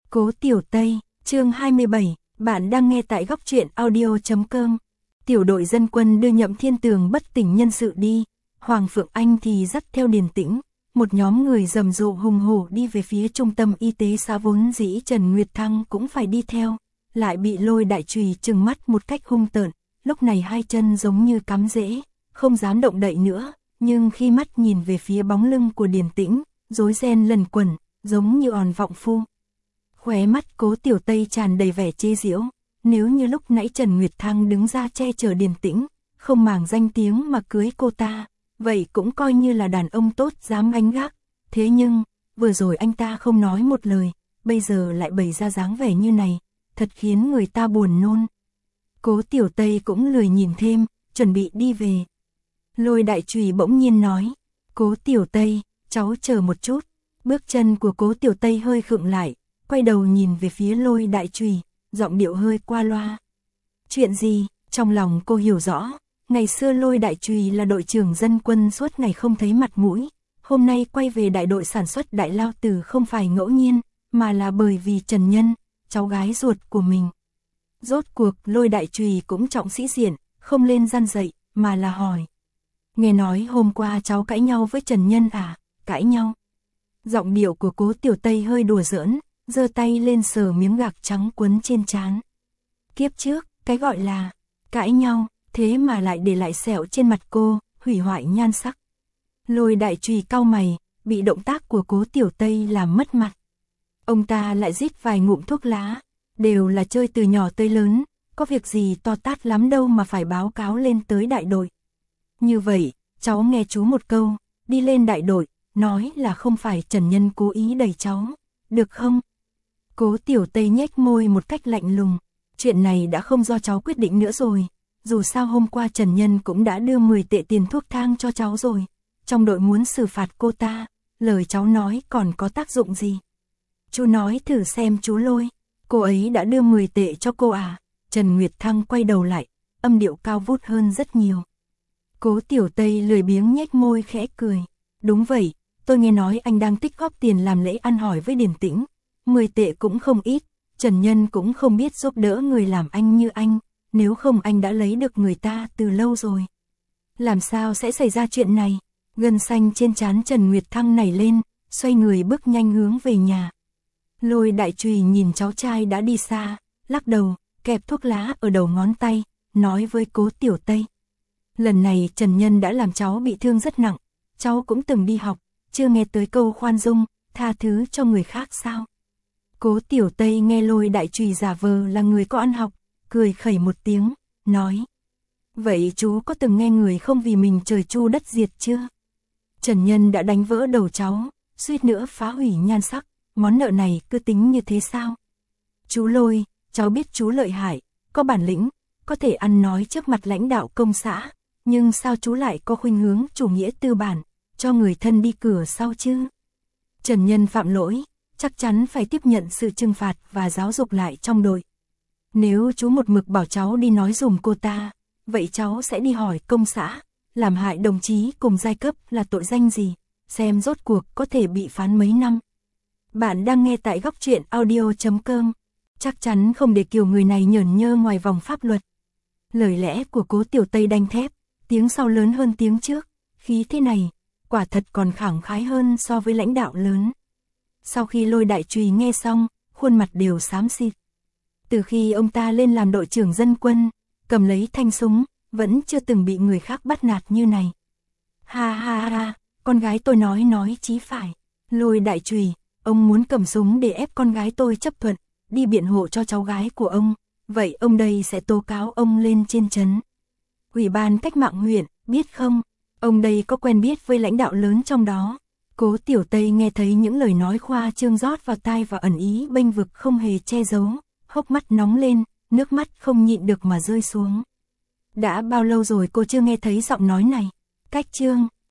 Cố Tiểu Tây, chương 27, bạn đang nghe tại góc truyện audio.com. Tiểu đội dân quân đưa Nhậm Thiên Tường bất tỉnh nhân sự đi, Hoàng Phượng Anh thì dắt theo Điền Tĩnh, một nhóm người rầm rộ hùng hổ đi về phía trung tâm y tế xã, vốn dĩ Trần Nguyệt Thăng cũng phải đi theo, lại bị Lôi Đại Trùy trừng mắt một cách hung tợn, lúc này hai chân giống như cắm rễ, không dám động đậy nữa, nhưng khi mắt nhìn về phía bóng lưng của Điền Tĩnh, rối ren lần quẩn, giống như òn vọng phu. Khóe mắt Cố Tiểu Tây tràn đầy vẻ chế giễu, nếu như lúc nãy Trần Nguyệt Thăng đứng ra che chở Điền Tĩnh, không màng danh tiếng mà cưới cô ta, vậy cũng coi như là đàn ông tốt dám gánh gác, thế nhưng, vừa rồi anh ta không nói một lời, bây giờ lại bày ra dáng vẻ như này, thật khiến người ta buồn nôn. Cố Tiểu Tây cũng lười nhìn thêm, chuẩn bị đi về. Lôi Đại Trùy bỗng nhiên nói, Cố Tiểu Tây, cháu chờ một chút. Bước chân của Cố Tiểu Tây hơi khựng lại, quay đầu nhìn về phía Lôi Đại Trùy, giọng điệu hơi qua loa. Chuyện gì? Trong lòng cô hiểu rõ, ngày xưa Lôi Đại Trùy là đội trưởng dân quân suốt ngày không thấy mặt mũi, hôm nay quay về đại đội sản xuất Đại Lao Tử không phải ngẫu nhiên, mà là bởi vì Trần Nhân, cháu gái ruột của mình. Rốt cuộc Lôi Đại Trùy cũng trọng sĩ diện, không lên gian dạy, mà là hỏi. Nghe nói hôm qua cháu cãi nhau với Trần Nhân à? Cãi nhau? Giọng điệu của Cố Tiểu Tây hơi đùa giỡn, giơ tay lên sờ miếng gạc trắng quấn trên trán. Kiếp trước, cái gọi là cãi nhau, thế mà lại để lại sẹo trên mặt cô, hủy hoại nhan sắc. Lôi Đại Trùy cau mày, bị động tác của Cố Tiểu Tây làm mất mặt. Ông ta lại rít vài ngụm thuốc lá, đều là chơi từ nhỏ tới lớn, có việc gì to tát lắm đâu mà phải báo cáo lên tới đại đội. Như vậy, cháu nghe chú một câu, đi lên đại đội, nói là không phải Trần Nhân cố ý đẩy cháu, được không? Cố Tiểu Tây nhếch môi một cách lạnh lùng, chuyện này đã không do cháu quyết định nữa rồi, dù sao hôm qua Trần Nhân cũng đã đưa 10 tệ tiền thuốc thang cho cháu rồi, trong đội muốn xử phạt cô ta, lời cháu nói còn có tác dụng gì? Chú nói thử xem chú Lôi, cô ấy đã đưa 10 tệ cho cô à? Trần Nguyệt Thăng quay đầu lại, âm điệu cao vút hơn rất nhiều. Cố Tiểu Tây lười biếng nhếch môi khẽ cười, đúng vậy, tôi nghe nói anh đang tích góp tiền làm lễ ăn hỏi với Điền Tĩnh, 10 tệ cũng không ít, Trần Nhân cũng không biết giúp đỡ người làm anh như anh, nếu không anh đã lấy được người ta từ lâu rồi. Làm sao sẽ xảy ra chuyện này? Gân xanh trên trán Trần Nguyệt Thăng nảy lên, xoay người bước nhanh hướng về nhà. Lôi Đại Trùy nhìn cháu trai đã đi xa, lắc đầu, kẹp thuốc lá ở đầu ngón tay, nói với Cố Tiểu Tây. Lần này Trần Nhân đã làm cháu bị thương rất nặng, cháu cũng từng đi học, chưa nghe tới câu khoan dung, tha thứ cho người khác sao? Cố Tiểu Tây nghe Lôi Đại Trùy giả vờ là người có ăn học, cười khẩy một tiếng, nói. Vậy chú có từng nghe người không vì mình trời chu đất diệt chưa? Trần Nhân đã đánh vỡ đầu cháu, suýt nữa phá hủy nhan sắc, món nợ này cứ tính như thế sao? Chú Lôi, cháu biết chú lợi hại, có bản lĩnh, có thể ăn nói trước mặt lãnh đạo công xã, nhưng sao chú lại có khuynh hướng chủ nghĩa tư bản, cho người thân đi cửa sau chứ? Trần Nhân phạm lỗi, chắc chắn phải tiếp nhận sự trừng phạt và giáo dục lại trong đội. Nếu chú một mực bảo cháu đi nói dùm cô ta, vậy cháu sẽ đi hỏi công xã, làm hại đồng chí cùng giai cấp là tội danh gì, xem rốt cuộc có thể bị phán mấy năm. Bạn đang nghe tại góc truyện audio.com, chắc chắn không để kiểu người này nhởn nhơ ngoài vòng pháp luật. Lời lẽ của Cố Tiểu Tây đanh thép, tiếng sau lớn hơn tiếng trước, khí thế này, quả thật còn khẳng khái hơn so với lãnh đạo lớn. Sau khi Lôi Đại Trùy nghe xong, khuôn mặt đều xám xịt. Từ khi ông ta lên làm đội trưởng dân quân, cầm lấy thanh súng, vẫn chưa từng bị người khác bắt nạt như này. Ha ha ha, con gái tôi nói chí phải. Lôi Đại Trùy, ông muốn cầm súng để ép con gái tôi chấp thuận, đi biện hộ cho cháu gái của ông, vậy ông đây sẽ tố cáo ông lên trên trấn. Ủy ban cách mạng huyện, biết không, ông đây có quen biết với lãnh đạo lớn trong đó. Cố Tiểu Tây nghe thấy những lời nói khoa trương rót vào tai và ẩn ý bênh vực không hề che giấu, hốc mắt nóng lên, nước mắt không nhịn được mà rơi xuống. Đã bao lâu rồi cô chưa nghe thấy giọng nói này? Cách chương